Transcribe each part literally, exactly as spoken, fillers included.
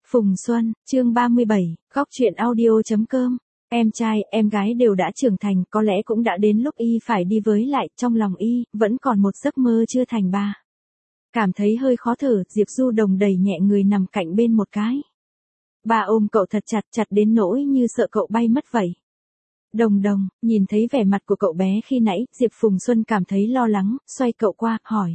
Phùng Xuân, chương ba mươi bảy, góc truyện audio.com. Em trai, em gái đều đã trưởng thành, có lẽ cũng đã đến lúc y phải đi với lại, trong lòng y, vẫn còn một giấc mơ chưa thành ba. Cảm thấy hơi khó thở, Diệp Du Đồng đẩy nhẹ người nằm cạnh bên một cái. Ba ôm cậu thật chặt, chặt đến nỗi như sợ cậu bay mất vậy. Đồng Đồng, nhìn thấy vẻ mặt của cậu bé khi nãy, Diệp Phùng Xuân cảm thấy lo lắng, xoay cậu qua, hỏi.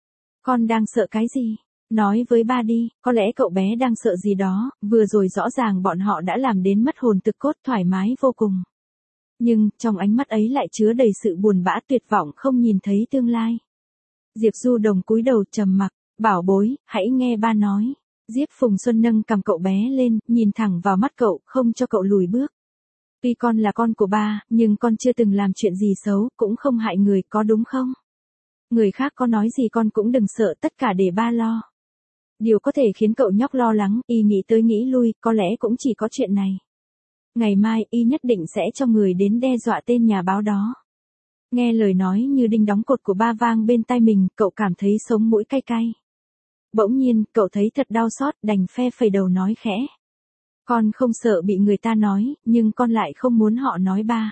Con đang sợ cái gì? Nói với ba đi, có lẽ cậu bé đang sợ gì đó, vừa rồi rõ ràng bọn họ đã làm đến mất hồn thực cốt thoải mái vô cùng. Nhưng, trong ánh mắt ấy lại chứa đầy sự buồn bã tuyệt vọng không nhìn thấy tương lai. Diệp Du Đồng cúi đầu trầm mặc, bảo bối, hãy nghe ba nói. Diệp Phùng Xuân nâng cầm cậu bé lên, nhìn thẳng vào mắt cậu, không cho cậu lùi bước. Tuy con là con của ba, nhưng con chưa từng làm chuyện gì xấu, cũng không hại người, có đúng không? Người khác có nói gì con cũng đừng sợ, tất cả để ba lo. Điều có thể khiến cậu nhóc lo lắng, y nghĩ tới nghĩ lui, có lẽ cũng chỉ có chuyện này. Ngày mai, y nhất định sẽ cho người đến đe dọa tên nhà báo đó. Nghe lời nói như đinh đóng cột của ba vang bên tai mình, cậu cảm thấy sống mũi cay cay. Bỗng nhiên, cậu thấy thật đau xót, đành phe phẩy đầu nói khẽ. Con không sợ bị người ta nói, nhưng con lại không muốn họ nói ba.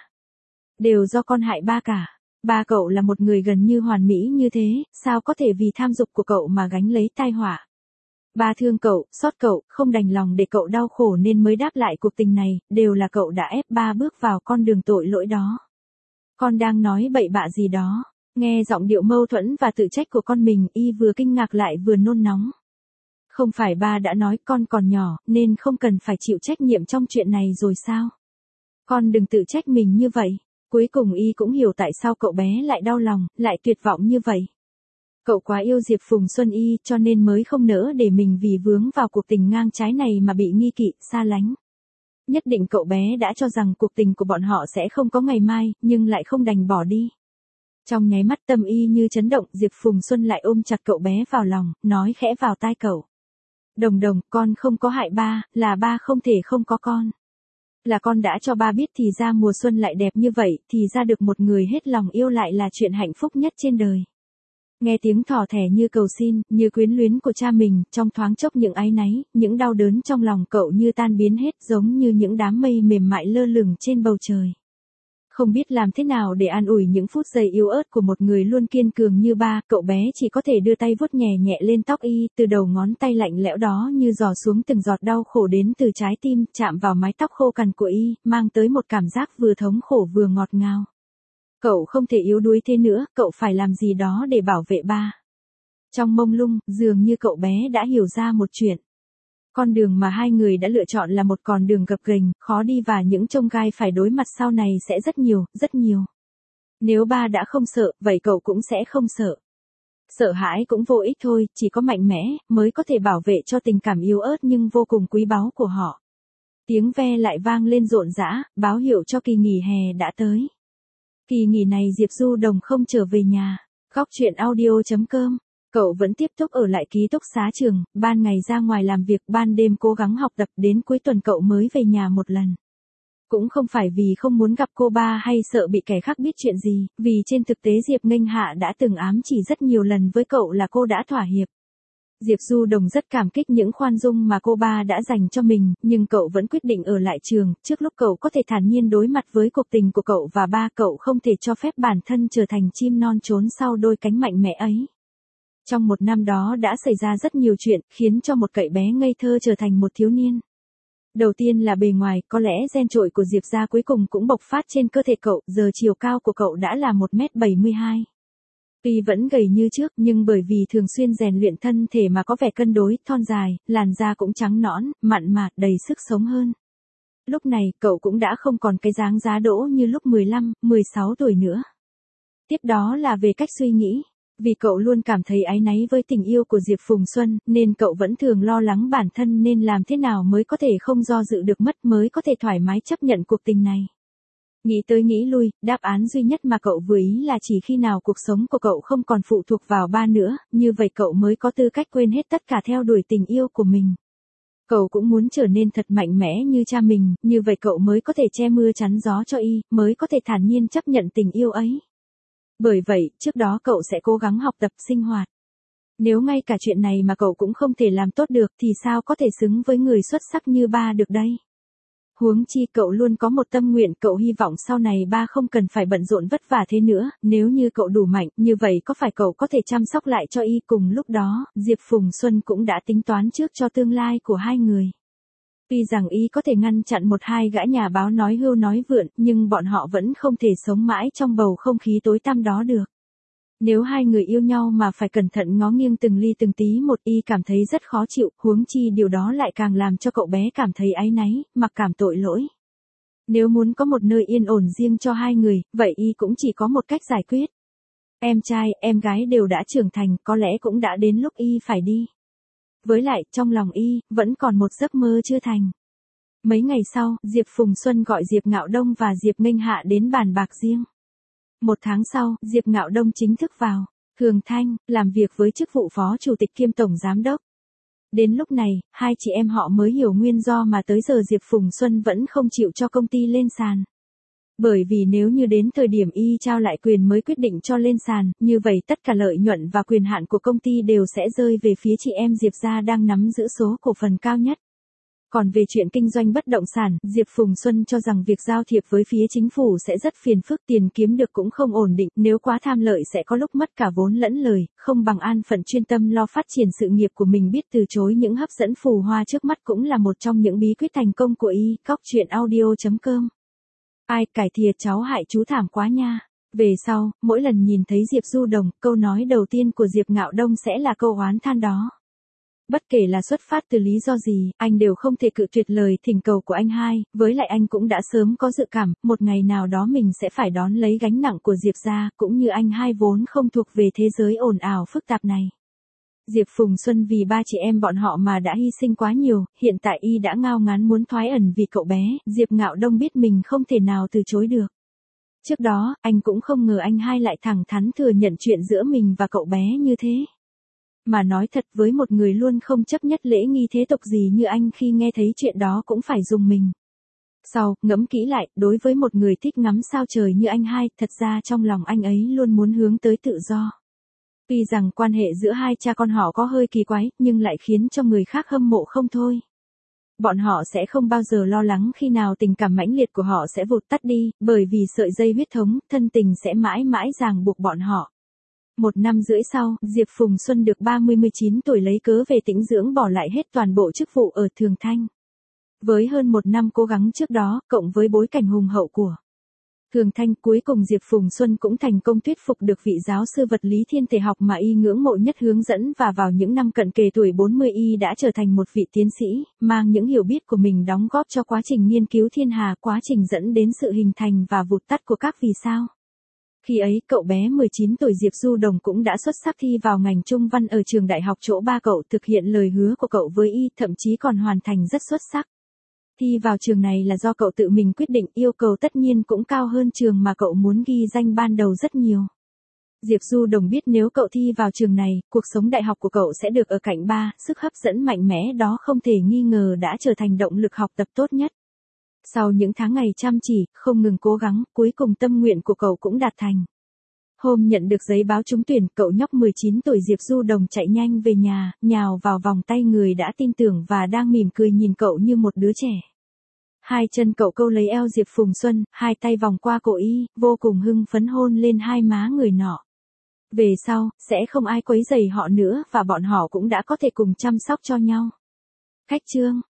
Đều do con hại ba cả. Ba cậu là một người gần như hoàn mỹ như thế, sao có thể vì tham dục của cậu mà gánh lấy tai họa. Ba thương cậu, xót cậu, không đành lòng để cậu đau khổ nên mới đáp lại cuộc tình này, đều là cậu đã ép ba bước vào con đường tội lỗi đó. Con đang nói bậy bạ gì đó, nghe giọng điệu mâu thuẫn và tự trách của con mình, y vừa kinh ngạc lại vừa nôn nóng. Không phải ba đã nói con còn nhỏ, nên không cần phải chịu trách nhiệm trong chuyện này rồi sao? Con đừng tự trách mình như vậy. Cuối cùng y cũng hiểu tại sao cậu bé lại đau lòng, lại tuyệt vọng như vậy. Cậu quá yêu Diệp Phùng Xuân y, cho nên mới không nỡ để mình vì vướng vào cuộc tình ngang trái này mà bị nghi kỵ, xa lánh. Nhất định cậu bé đã cho rằng cuộc tình của bọn họ sẽ không có ngày mai, nhưng lại không đành bỏ đi. Trong nháy mắt tâm y như chấn động, Diệp Phùng Xuân lại ôm chặt cậu bé vào lòng, nói khẽ vào tai cậu. Đồng Đồng, con không có hại ba, là ba không thể không có con. Là con đã cho ba biết thì ra mùa xuân lại đẹp như vậy, thì ra được một người hết lòng yêu lại là chuyện hạnh phúc nhất trên đời. Nghe tiếng thỏ thẻ như cầu xin, như quyến luyến của cha mình, trong thoáng chốc những áy náy, những đau đớn trong lòng cậu như tan biến hết, giống như những đám mây mềm mại lơ lửng trên bầu trời. Không biết làm thế nào để an ủi những phút giây yếu ớt của một người luôn kiên cường như ba, cậu bé chỉ có thể đưa tay vuốt nhẹ nhẹ lên tóc y, từ đầu ngón tay lạnh lẽo đó như giò xuống từng giọt đau khổ đến từ trái tim, chạm vào mái tóc khô cằn của y, mang tới một cảm giác vừa thống khổ vừa ngọt ngào. Cậu không thể yếu đuối thế nữa, cậu phải làm gì đó để bảo vệ ba. Trong mông lung, dường như cậu bé đã hiểu ra một chuyện. Con đường mà hai người đã lựa chọn là một con đường gập ghềnh, khó đi và những chông gai phải đối mặt sau này sẽ rất nhiều, rất nhiều. Nếu ba đã không sợ, vậy cậu cũng sẽ không sợ. Sợ hãi cũng vô ích thôi, chỉ có mạnh mẽ, mới có thể bảo vệ cho tình cảm yếu ớt nhưng vô cùng quý báu của họ. Tiếng ve lại vang lên rộn rã, báo hiệu cho kỳ nghỉ hè đã tới. Kỳ nghỉ này Diệp Du Đồng không trở về nhà. Góc truyện audio.com. Cậu vẫn tiếp tục ở lại ký túc xá trường, ban ngày ra ngoài làm việc, ban đêm cố gắng học tập, đến cuối tuần cậu mới về nhà một lần. Cũng không phải vì không muốn gặp cô ba hay sợ bị kẻ khác biết chuyện gì, vì trên thực tế Diệp Nghênh Hạ đã từng ám chỉ rất nhiều lần với cậu là cô đã thỏa hiệp. Diệp Du Đồng rất cảm kích những khoan dung mà cô ba đã dành cho mình, nhưng cậu vẫn quyết định ở lại trường, trước lúc cậu có thể thản nhiên đối mặt với cuộc tình của cậu và ba, cậu không thể cho phép bản thân trở thành chim non trốn sau đôi cánh mạnh mẽ ấy. Trong một năm đó đã xảy ra rất nhiều chuyện, khiến cho một cậu bé ngây thơ trở thành một thiếu niên. Đầu tiên là bề ngoài, có lẽ gen trội của Diệp gia cuối cùng cũng bộc phát trên cơ thể cậu, giờ chiều cao của cậu đã là một mét bảy mươi hai. Tuy vẫn gầy như trước, nhưng bởi vì thường xuyên rèn luyện thân thể mà có vẻ cân đối, thon dài, làn da cũng trắng nõn, mặn mà, đầy sức sống hơn. Lúc này, cậu cũng đã không còn cái dáng giá đỗ như lúc mười lăm, mười sáu tuổi nữa. Tiếp đó là về cách suy nghĩ. Vì cậu luôn cảm thấy áy náy với tình yêu của Diệp Phùng Xuân, nên cậu vẫn thường lo lắng bản thân nên làm thế nào mới có thể không do dự được mất, mới có thể thoải mái chấp nhận cuộc tình này. Nghĩ tới nghĩ lui, đáp án duy nhất mà cậu vừa ý là chỉ khi nào cuộc sống của cậu không còn phụ thuộc vào ba nữa, như vậy cậu mới có tư cách quên hết tất cả theo đuổi tình yêu của mình. Cậu cũng muốn trở nên thật mạnh mẽ như cha mình, như vậy cậu mới có thể che mưa chắn gió cho y, mới có thể thản nhiên chấp nhận tình yêu ấy. Bởi vậy, trước đó cậu sẽ cố gắng học tập, sinh hoạt. Nếu ngay cả chuyện này mà cậu cũng không thể làm tốt được thì sao có thể xứng với người xuất sắc như ba được đây? Huống chi cậu luôn có một tâm nguyện, cậu hy vọng sau này ba không cần phải bận rộn vất vả thế nữa, nếu như cậu đủ mạnh, như vậy có phải cậu có thể chăm sóc lại cho y? Cùng lúc đó, Diệp Phùng Xuân cũng đã tính toán trước cho tương lai của hai người. Tuy rằng y có thể ngăn chặn một hai gã nhà báo nói hưu nói vượn, nhưng bọn họ vẫn không thể sống mãi trong bầu không khí tối tăm đó được. Nếu hai người yêu nhau mà phải cẩn thận ngó nghiêng từng ly từng tí một, y cảm thấy rất khó chịu, huống chi điều đó lại càng làm cho cậu bé cảm thấy áy náy, mặc cảm tội lỗi. Nếu muốn có một nơi yên ổn riêng cho hai người, vậy y cũng chỉ có một cách giải quyết. Em trai, em gái đều đã trưởng thành, có lẽ cũng đã đến lúc y phải đi. Với lại, trong lòng y, vẫn còn một giấc mơ chưa thành. Mấy ngày sau, Diệp Phùng Xuân gọi Diệp Ngạo Đông và Diệp Nghênh Hạ đến bàn bạc riêng. Một tháng sau, Diệp Ngạo Đông chính thức vào Thường Thanh, làm việc với chức vụ phó chủ tịch kiêm tổng giám đốc. Đến lúc này, hai chị em họ mới hiểu nguyên do mà tới giờ Diệp Phùng Xuân vẫn không chịu cho công ty lên sàn. Bởi vì nếu như đến thời điểm y trao lại quyền mới quyết định cho lên sàn, như vậy tất cả lợi nhuận và quyền hạn của công ty đều sẽ rơi về phía chị em Diệp gia đang nắm giữ số cổ phần cao nhất. Còn về chuyện kinh doanh bất động sản, Diệp Phùng Xuân cho rằng việc giao thiệp với phía chính phủ sẽ rất phiền phức, tiền kiếm được cũng không ổn định, nếu quá tham lợi sẽ có lúc mất cả vốn lẫn lời, không bằng an phận chuyên tâm lo phát triển sự nghiệp của mình. Biết từ chối những hấp dẫn phù hoa trước mắt cũng là một trong những bí quyết thành công của y. Cóc truyện audio chấm com. Ai cải thìa cháu hại chú thảm quá nha. Về sau, mỗi lần nhìn thấy Diệp Du Đồng, câu nói đầu tiên của Diệp Ngạo Đông sẽ là câu oán than đó. Bất kể là xuất phát từ lý do gì, anh đều không thể cự tuyệt lời thỉnh cầu của anh hai, với lại anh cũng đã sớm có dự cảm, một ngày nào đó mình sẽ phải đón lấy gánh nặng của Diệp gia, cũng như anh hai vốn không thuộc về thế giới ồn ào phức tạp này. Diệp Phùng Xuân vì ba chị em bọn họ mà đã hy sinh quá nhiều, hiện tại y đã ngao ngán muốn thoái ẩn vì cậu bé, Diệp Ngạo Đông biết mình không thể nào từ chối được. Trước đó, anh cũng không ngờ anh hai lại thẳng thắn thừa nhận chuyện giữa mình và cậu bé như thế. Mà nói thật, với một người luôn không chấp nhất lễ nghi thế tục gì như anh, khi nghe thấy chuyện đó cũng phải rùng mình. Sau, ngẫm kỹ lại, đối với một người thích ngắm sao trời như anh hai, thật ra trong lòng anh ấy luôn muốn hướng tới tự do. Tuy rằng quan hệ giữa hai cha con họ có hơi kỳ quái, nhưng lại khiến cho người khác hâm mộ không thôi. Bọn họ sẽ không bao giờ lo lắng khi nào tình cảm mãnh liệt của họ sẽ vụt tắt đi, bởi vì sợi dây huyết thống, thân tình sẽ mãi mãi ràng buộc bọn họ. Một năm rưỡi sau, Diệp Phùng Xuân được ba mươi chín tuổi lấy cớ về tĩnh dưỡng, bỏ lại hết toàn bộ chức vụ ở Thường Thanh. Với hơn một năm cố gắng trước đó, cộng với bối cảnh hùng hậu của Thường Thanh, cuối cùng Diệp Phùng Xuân cũng thành công thuyết phục được vị giáo sư vật lý thiên thể học mà y ngưỡng mộ nhất hướng dẫn, và vào những năm cận kề tuổi bốn mươi y đã trở thành một vị tiến sĩ, mang những hiểu biết của mình đóng góp cho quá trình nghiên cứu thiên hà, quá trình dẫn đến sự hình thành và vụt tắt của các vì sao. Khi ấy, cậu bé mười chín tuổi Diệp Du Đồng cũng đã xuất sắc thi vào ngành Trung văn ở trường đại học chỗ ba cậu thực hiện lời hứa của cậu với y, thậm chí còn hoàn thành rất xuất sắc. Thi vào trường này là do cậu tự mình quyết định, yêu cầu tất nhiên cũng cao hơn trường mà cậu muốn ghi danh ban đầu rất nhiều. Diệp Du Đồng biết nếu cậu thi vào trường này, cuộc sống đại học của cậu sẽ được ở cạnh ba, sức hấp dẫn mạnh mẽ đó không thể nghi ngờ đã trở thành động lực học tập tốt nhất. Sau những tháng ngày chăm chỉ, không ngừng cố gắng, cuối cùng tâm nguyện của cậu cũng đạt thành. Hôm nhận được giấy báo trúng tuyển, cậu nhóc mười chín tuổi Diệp Du Đồng chạy nhanh về nhà, nhào vào vòng tay người đã tin tưởng và đang mỉm cười nhìn cậu như một đứa trẻ. Hai chân cậu câu lấy eo Diệp Phùng Xuân, hai tay vòng qua cổ y, vô cùng hưng phấn hôn lên hai má người nọ. Về sau, sẽ không ai quấy rầy họ nữa và bọn họ cũng đã có thể cùng chăm sóc cho nhau. Khách chương.